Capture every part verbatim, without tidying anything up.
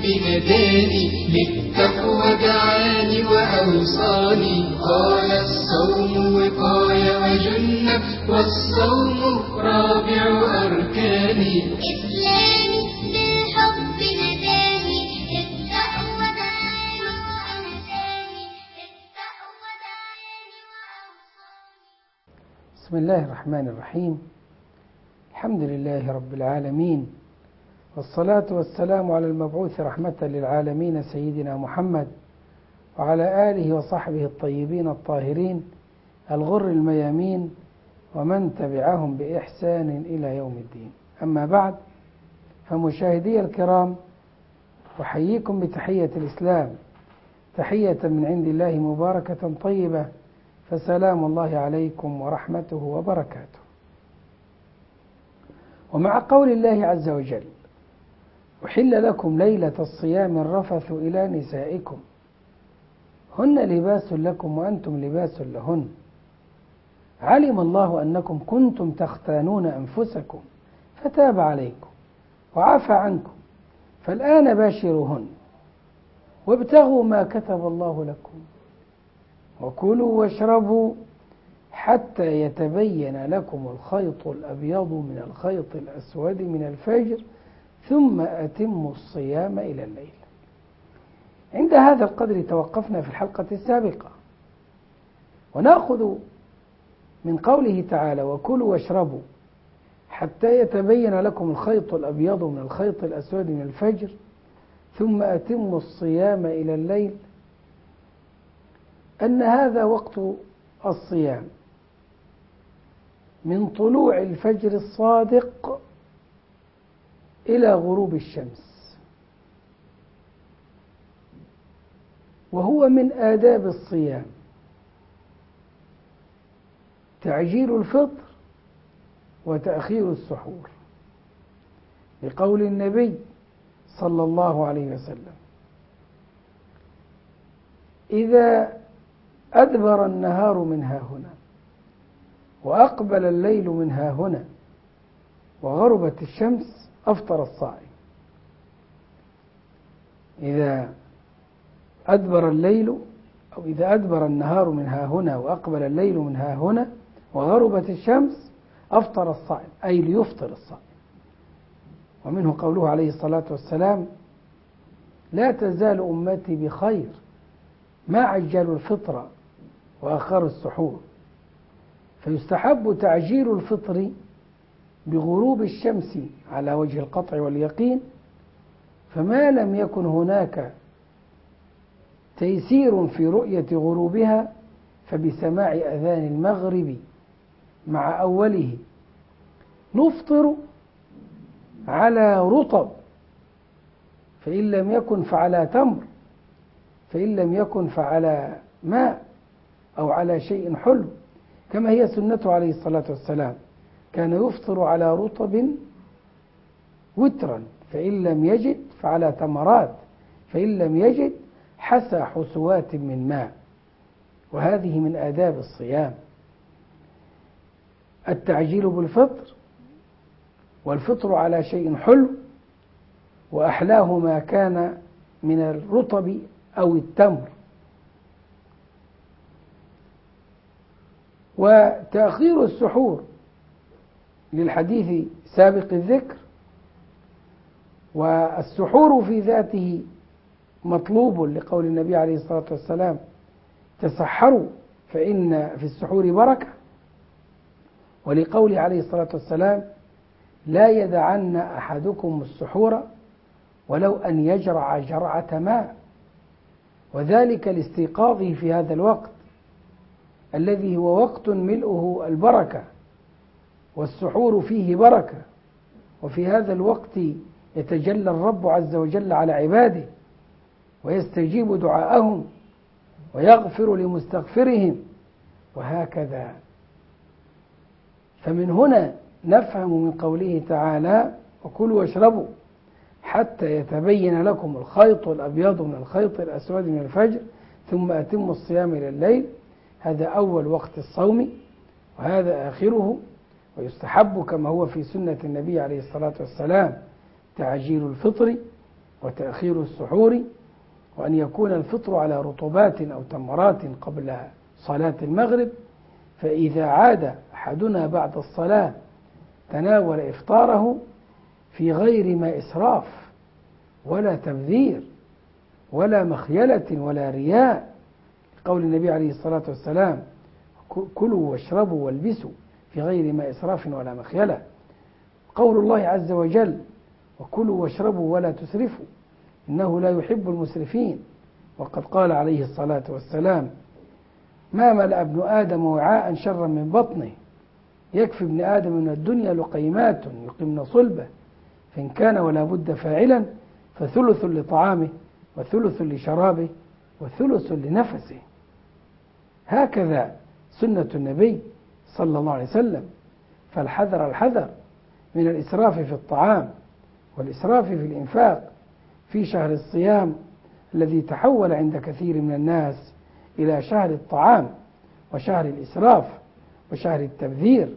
نداني للتقوى دعاني وأوصاني قال الصوم وقاية وجنة والصوم رابع أركاني إسلامي بالحب نداني للتقوى دعاني وأوصاني للتقوى دعاني وأوصاني. بسم الله الرحمن الرحيم. الحمد لله رب العالمين، والصلاة والسلام على المبعوث رحمة للعالمين سيدنا محمد وعلى آله وصحبه الطيبين الطاهرين الغر الميامين ومن تبعهم بإحسان إلى يوم الدين. أما بعد، فمشاهدي الكرام، أحييكم بتحية الإسلام، تحية من عند الله مباركة طيبة، فسلام الله عليكم ورحمته وبركاته. ومع قول الله عز وجل: أحل لكم ليلة الصيام الرفث إلى نسائكم هن لباس لكم وأنتم لباس لهن علم الله أنكم كنتم تختانون أنفسكم فتاب عليكم وعفى عنكم فالآن باشروهن وابتغوا ما كتب الله لكم وكلوا واشربوا حتى يتبين لكم الخيط الأبيض من الخيط الأسود من الفجر ثم أتموا الصيام إلى الليل. عند هذا القدر توقفنا في الحلقة السابقة، ونأخذ من قوله تعالى: وكلوا واشربوا حتى يتبين لكم الخيط الأبيض من الخيط الأسود من الفجر ثم أتموا الصيام إلى الليل، أن هذا وقت الصيام من طلوع الفجر الصادق إلى غروب الشمس، وهو من آداب الصيام تعجيل الفطر وتأخير السحور، لقول النبي صلى الله عليه وسلم: إذا أدبر النهار من هاهنا وأقبل الليل من هاهنا وغربت الشمس أفطر الصائم. إذا أدبر الليل أو إذا أدبر النهار من هاهنا وأقبل الليل من هاهنا وغربت الشمس أفطر الصائم، أي ليفطر الصائم. ومنه قوله عليه الصلاة والسلام: لا تزال أمتي بخير ما عجلوا الفطر وأخروا السحور. فيستحب تعجيل الفطر بغروب الشمس على وجه القطع واليقين، فما لم يكن هناك تيسير في رؤية غروبها فبسماع أذان المغرب مع أوله نفطر على رطب، فإن لم يكن فعلى تمر، فإن لم يكن فعلى ماء أو على شيء حلو، كما هي سنته عليه الصلاة والسلام، كان يفطر على رطب وترا، فإن لم يجد فعلى تمرات، فإن لم يجد حسى حسوات من ماء. وهذه من آداب الصيام التعجيل بالفطر، والفطر على شيء حلو، وأحلاه ما كان من الرطب أو التمر. وتأخير السحور للحديث سابق الذكر، والسحور في ذاته مطلوب لقول النبي عليه الصلاة والسلام: تسحروا فإن في السحور بركة، ولقول عليه الصلاة والسلام: لا يدعن أحدكم السحور ولو أن يجرع جرعة ماء، وذلك لاستيقاظه في هذا الوقت الذي هو وقت ملؤه البركة، والسحور فيه بركة، وفي هذا الوقت يتجلى الرب عز وجل على عباده ويستجيب دعاءهم ويغفر لمستغفرهم، وهكذا. فمن هنا نفهم من قوله تعالى: وكلوا واشربوا حتى يتبين لكم الخيط الأبيض من الخيط الأسود من الفجر ثم أتموا الصيام إلى الليل. هذا أول وقت الصوم، وهذا آخره. ويستحب كما هو في سنة النبي عليه الصلاة والسلام تعجيل الفطر وتأخير السحور، وأن يكون الفطر على رطوبات أو تمرات قبل صلاة المغرب، فإذا عاد أحدنا بعد الصلاة تناول إفطاره في غير ما إسراف ولا تبذير ولا مخيلة ولا رياء، قول النبي عليه الصلاة والسلام: كلوا واشربوا والبسوا في غير ما إسراف ولا مخيلة. قول الله عز وجل: وكلوا واشربوا ولا تسرفوا إنه لا يحب المسرفين. وقد قال عليه الصلاة والسلام: ما ملأ ابن آدم وعاء شرا من بطنه، يكفي ابن آدم من الدنيا لقيمات يقمن صلبه، فإن كان ولا بد فاعلا فثلث لطعامه وثلث لشرابه وثلث لنفسه. هكذا سنة النبي صلى الله عليه وسلم. فالحذر الحذر من الإسراف في الطعام والإسراف في الإنفاق في شهر الصيام الذي تحول عند كثير من الناس إلى شهر الطعام وشهر الإسراف وشهر التبذير،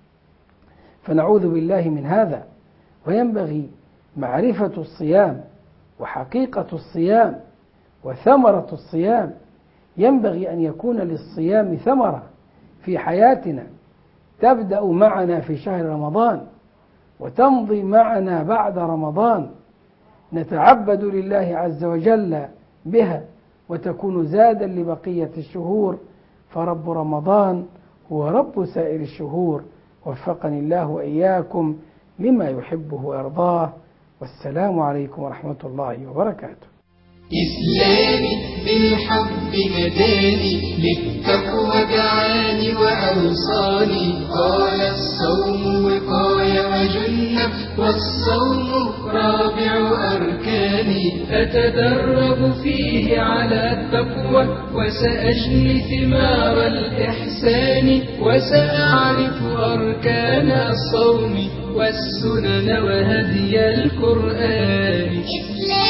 فنعوذ بالله من هذا. وينبغي معرفة الصيام وحقيقة الصيام وثمرة الصيام. ينبغي أن يكون للصيام ثمرة في حياتنا تبدأ معنا في شهر رمضان وتمضي معنا بعد رمضان، نتعبد لله عز وجل بها وتكون زادا لبقية الشهور، فرب رمضان هو رب سائر الشهور. وفقني الله وإياكم لما يحبه ويرضاه، والسلام عليكم ورحمة الله وبركاته. إسلامي بالحب نداني، للتقوى دعاني وأوصاني. قال الصوم وقاية وجنة، والصوم رابع أركاني. أتدرب فيه على التقوى، وسأجني ثمار الإحسان، وسأعرف أركان الصوم والسنن وهدي القرآن.